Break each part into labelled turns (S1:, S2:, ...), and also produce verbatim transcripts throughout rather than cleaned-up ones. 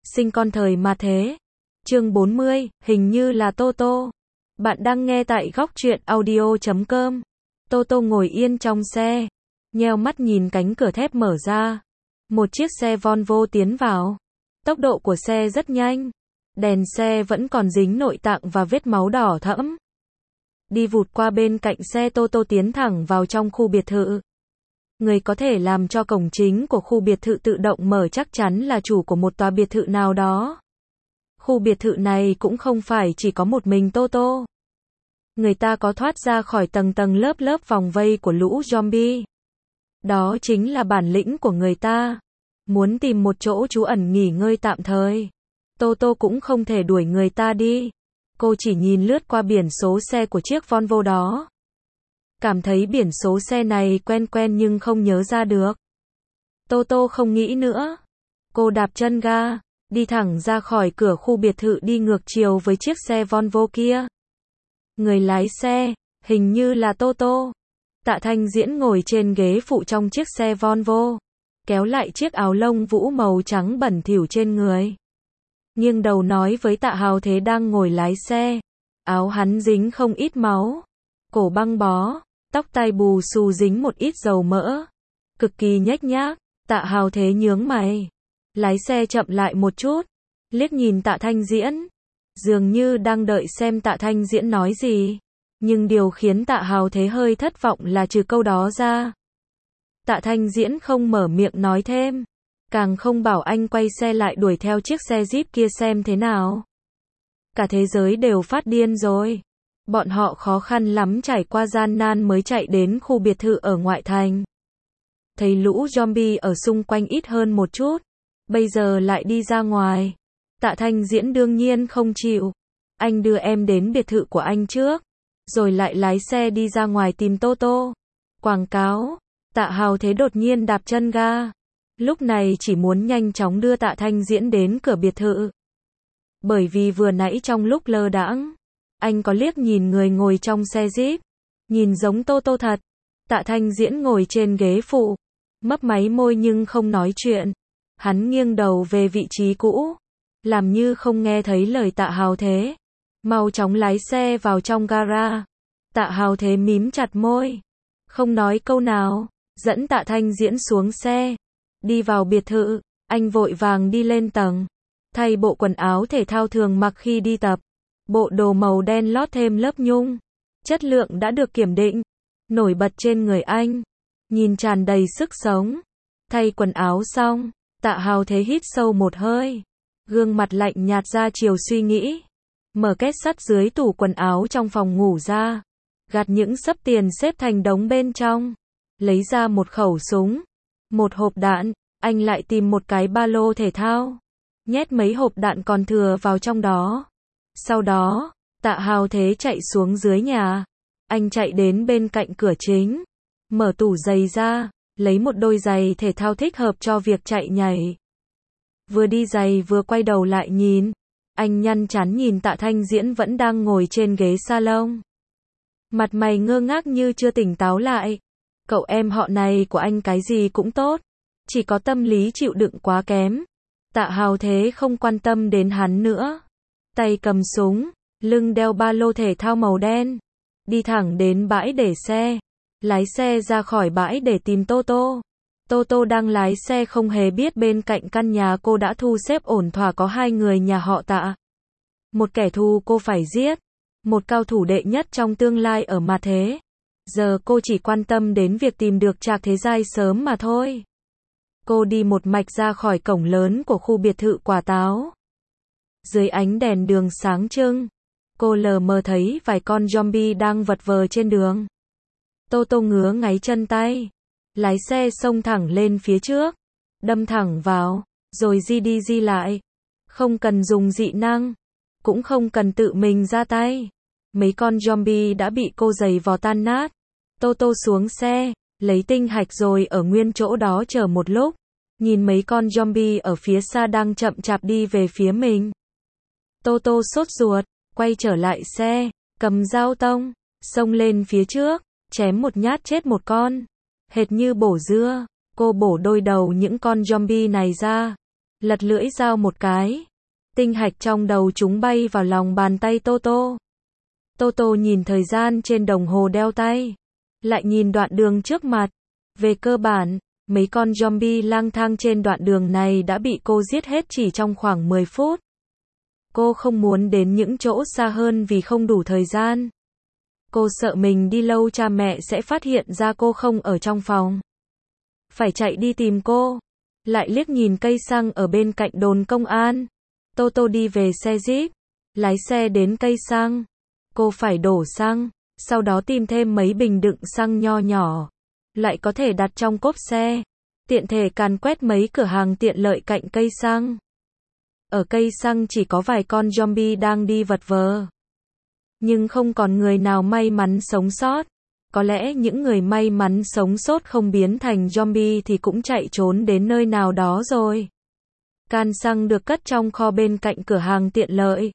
S1: Sinh con thời mà thế. Chương bốn mươi, hình như là Toto. Bạn đang nghe tại góc truyện audio chấm com. Toto ngồi yên trong xe, nheo mắt nhìn cánh cửa thép mở ra. Một chiếc xe Volvo tiến vào. Tốc độ của xe rất nhanh. Đèn xe vẫn còn dính nội tạng và vết máu đỏ thẫm. Đi vụt qua bên cạnh xe, Toto tiến thẳng vào trong khu biệt thự. Người có thể làm cho cổng chính của khu biệt thự tự động mở chắc chắn là chủ của một tòa biệt thự nào đó. Khu biệt thự này cũng không phải chỉ có một mình Toto. Người ta có thoát ra khỏi tầng tầng lớp lớp vòng vây của lũ zombie. Đó chính là bản lĩnh của người ta. Muốn tìm một chỗ trú ẩn nghỉ ngơi tạm thời, Toto cũng không thể đuổi người ta đi. Cô chỉ nhìn lướt qua biển số xe của chiếc Volvo đó. Cảm thấy biển số xe này quen quen nhưng không nhớ ra được. Toto không nghĩ nữa. Cô đạp chân ga, đi thẳng ra khỏi cửa khu biệt thự, đi ngược chiều với chiếc xe Volvo kia. Người lái xe, hình như là Toto. Tạ Thanh Diễn ngồi trên ghế phụ trong chiếc xe Volvo, kéo lại chiếc áo lông vũ màu trắng bẩn thỉu trên người. Nghiêng đầu nói với Tạ Hào Thế đang ngồi lái xe. Áo hắn dính không ít máu, cổ băng bó, tóc tai bù xù dính một ít dầu mỡ, cực kỳ nhếch nhác. Tạ Hào Thế nhướng mày, lái xe chậm lại một chút, liếc nhìn Tạ Thanh Diễn, dường như đang đợi xem Tạ Thanh Diễn nói gì. Nhưng điều khiến Tạ Hào Thế hơi thất vọng là trừ câu đó ra, Tạ Thanh Diễn không mở miệng nói thêm, càng không bảo anh quay xe lại đuổi theo chiếc xe Jeep kia xem thế nào. Cả thế giới đều phát điên rồi. Bọn họ khó khăn lắm trải qua gian nan mới chạy đến khu biệt thự ở ngoại thành. Thấy lũ zombie ở xung quanh ít hơn một chút, bây giờ lại đi ra ngoài. Tạ Thanh Diễn đương nhiên không chịu. Anh đưa em đến biệt thự của anh trước, rồi lại lái xe đi ra ngoài tìm Toto. Quảng cáo. Tạ Hào Thế đột nhiên đạp chân ga. Lúc này chỉ muốn nhanh chóng đưa Tạ Thanh Diễn đến cửa biệt thự. Bởi vì vừa nãy trong lúc lơ đãng, anh có liếc nhìn người ngồi trong xe Jeep, nhìn giống Toto thật. Tạ Thanh Diễn ngồi trên ghế phụ, mấp máy môi nhưng không nói chuyện. Hắn nghiêng đầu về vị trí cũ, làm như không nghe thấy lời Tạ Hào Thế. Mau chóng lái xe vào trong gara. Tạ Hào Thế mím chặt môi, không nói câu nào, dẫn Tạ Thanh Diễn xuống xe, đi vào biệt thự. Anh vội vàng đi lên tầng, thay bộ quần áo thể thao thường mặc khi đi tập. Bộ đồ màu đen lót thêm lớp nhung, chất lượng đã được kiểm định, nổi bật trên người anh, nhìn tràn đầy sức sống. Thay quần áo xong, Tạ Hào Thế hít sâu một hơi, gương mặt lạnh nhạt ra chiều suy nghĩ. Mở két sắt dưới tủ quần áo trong phòng ngủ ra, gạt những xấp tiền xếp thành đống bên trong, lấy ra một khẩu súng, một hộp đạn. Anh lại tìm một cái ba lô thể thao, nhét mấy hộp đạn còn thừa vào trong đó. Sau đó, Tạ Hào Thế chạy xuống dưới nhà. Anh chạy đến bên cạnh cửa chính, mở tủ giày ra, lấy một đôi giày thể thao thích hợp cho việc chạy nhảy. Vừa đi giày vừa quay đầu lại nhìn. Anh nhăn chán nhìn Tạ Thanh Diễn vẫn đang ngồi trên ghế salon. Mặt mày ngơ ngác như chưa tỉnh táo lại. Cậu em họ này của anh cái gì cũng tốt, chỉ có tâm lý chịu đựng quá kém. Tạ Hào Thế không quan tâm đến hắn nữa. Tay cầm súng, lưng đeo ba lô thể thao màu đen, đi thẳng đến bãi để xe, lái xe ra khỏi bãi để tìm Toto. Toto đang lái xe không hề biết bên cạnh căn nhà cô đã thu xếp ổn thỏa có hai người nhà họ Tạ. Một kẻ thù cô phải giết, một cao thủ đệ nhất trong tương lai ở mặt thế. Giờ cô chỉ quan tâm đến việc tìm được Trạc Thế Giai sớm mà thôi. Cô đi một mạch ra khỏi cổng lớn của khu biệt thự quả táo. Dưới ánh đèn đường sáng trưng, cô lờ mờ thấy vài con zombie đang vật vờ trên đường. Toto ngứa ngáy chân tay, lái xe xông thẳng lên phía trước, đâm thẳng vào, rồi di đi di lại. Không cần dùng dị năng, cũng không cần tự mình ra tay. Mấy con zombie đã bị cô giày vò tan nát. Toto xuống xe, lấy tinh hạch rồi ở nguyên chỗ đó chờ một lúc, nhìn mấy con zombie ở phía xa đang chậm chạp đi về phía mình. Toto sốt ruột, quay trở lại xe, cầm dao tông, xông lên phía trước, chém một nhát chết một con. Hệt như bổ dưa, cô bổ đôi đầu những con zombie này ra. lật lưỡi dao một cái. Tinh hạch trong đầu chúng bay vào lòng bàn tay Toto. Toto nhìn thời gian trên đồng hồ đeo tay, lại nhìn đoạn đường trước mặt. Về cơ bản, mấy con zombie lang thang trên đoạn đường này đã bị cô giết hết chỉ trong khoảng mười phút. Cô không muốn đến những chỗ xa hơn vì không đủ thời gian. Cô sợ mình đi lâu cha mẹ sẽ phát hiện ra cô không ở trong phòng. Phải chạy đi tìm cô. Lại liếc nhìn cây xăng ở bên cạnh đồn công an. Toto đi về xe Jeep, lái xe đến cây xăng. Cô phải đổ xăng, sau đó tìm thêm mấy bình đựng xăng nho nhỏ, lại có thể đặt trong cốp xe. Tiện thể càn quét mấy cửa hàng tiện lợi cạnh cây xăng. Ở cây xăng chỉ có vài con zombie đang đi vật vờ. Nhưng không còn người nào may mắn sống sót. Có lẽ những người may mắn sống sót không biến thành zombie thì cũng chạy trốn đến nơi nào đó rồi. Can xăng được cất trong kho bên cạnh cửa hàng tiện lợi.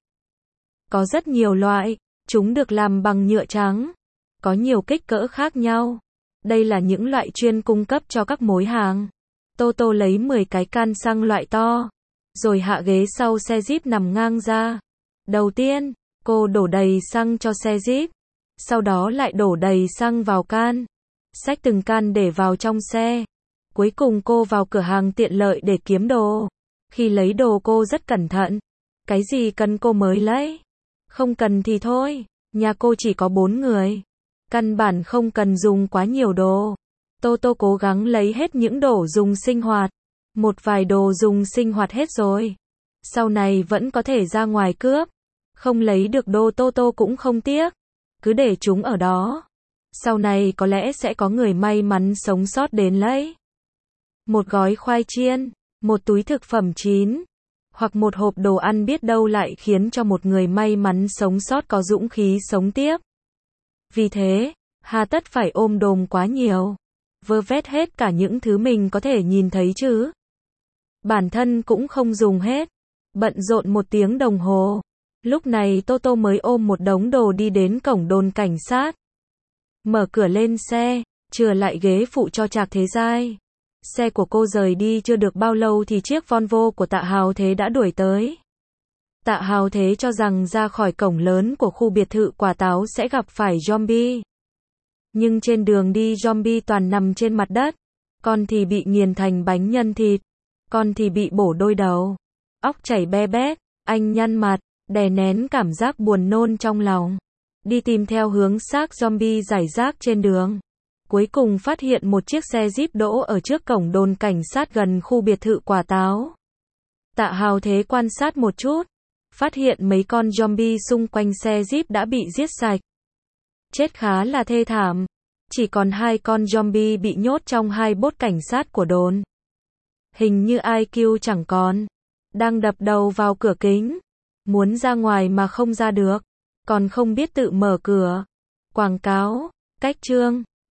S1: Có rất nhiều loại, chúng được làm bằng nhựa trắng. Có nhiều kích cỡ khác nhau. Đây là những loại chuyên cung cấp cho các mối hàng. Toto lấy mười cái can xăng loại to, rồi hạ ghế sau xe Jeep nằm ngang ra. Đầu tiên, cô đổ đầy xăng cho xe Jeep. Sau đó lại đổ đầy xăng vào can. Xách từng can để vào trong xe. Cuối cùng cô vào cửa hàng tiện lợi để kiếm đồ. Khi lấy đồ cô rất cẩn thận. Cái gì cần cô mới lấy. Không cần thì thôi. Nhà cô chỉ có bốn người. Căn bản không cần dùng quá nhiều đồ. Toto cố gắng lấy hết những đồ dùng sinh hoạt. Một vài đồ dùng sinh hoạt hết rồi. Sau này vẫn có thể ra ngoài cướp. Không lấy được đồ Toto cũng không tiếc. Cứ để chúng ở đó. Sau này có lẽ sẽ có người may mắn sống sót đến lấy. Một gói khoai chiên, một túi thực phẩm chín, hoặc một hộp đồ ăn biết đâu lại khiến cho một người may mắn sống sót có dũng khí sống tiếp. Vì thế, hà tất phải ôm đồm quá nhiều. Vơ vét hết cả những thứ mình có thể nhìn thấy chứ. Bản thân cũng không dùng hết. Bận rộn một tiếng đồng hồ. Lúc này Toto mới ôm một đống đồ đi đến cổng đồn cảnh sát. Mở cửa lên xe, chừa lại ghế phụ cho Trạc Thế Giai. Xe của cô rời đi chưa được bao lâu thì chiếc Volvo của Tạ Hào Thế đã đuổi tới. Tạ Hào Thế cho rằng ra khỏi cổng lớn của khu biệt thự quả táo sẽ gặp phải zombie. Nhưng trên đường đi zombie toàn nằm trên mặt đất. Con thì bị nghiền thành bánh nhân thịt. Con thì bị bổ đôi đầu. Óc chảy be bét. Anh nhăn mặt, đè nén cảm giác buồn nôn trong lòng. Đi tìm theo hướng xác zombie rải rác trên đường. Cuối cùng phát hiện một chiếc xe Jeep đỗ ở trước cổng đồn cảnh sát gần khu biệt thự quả táo. Tạ Hào Thế quan sát một chút. Phát hiện mấy con zombie xung quanh xe Jeep đã bị giết sạch. Chết khá là thê thảm. Chỉ còn hai con zombie bị nhốt trong hai bốt cảnh sát của đồn. Hình như i kiu chẳng còn. Đang đập đầu vào cửa kính. Muốn ra ngoài mà không ra được. Còn không biết tự mở cửa. Quảng cáo. Cách chương.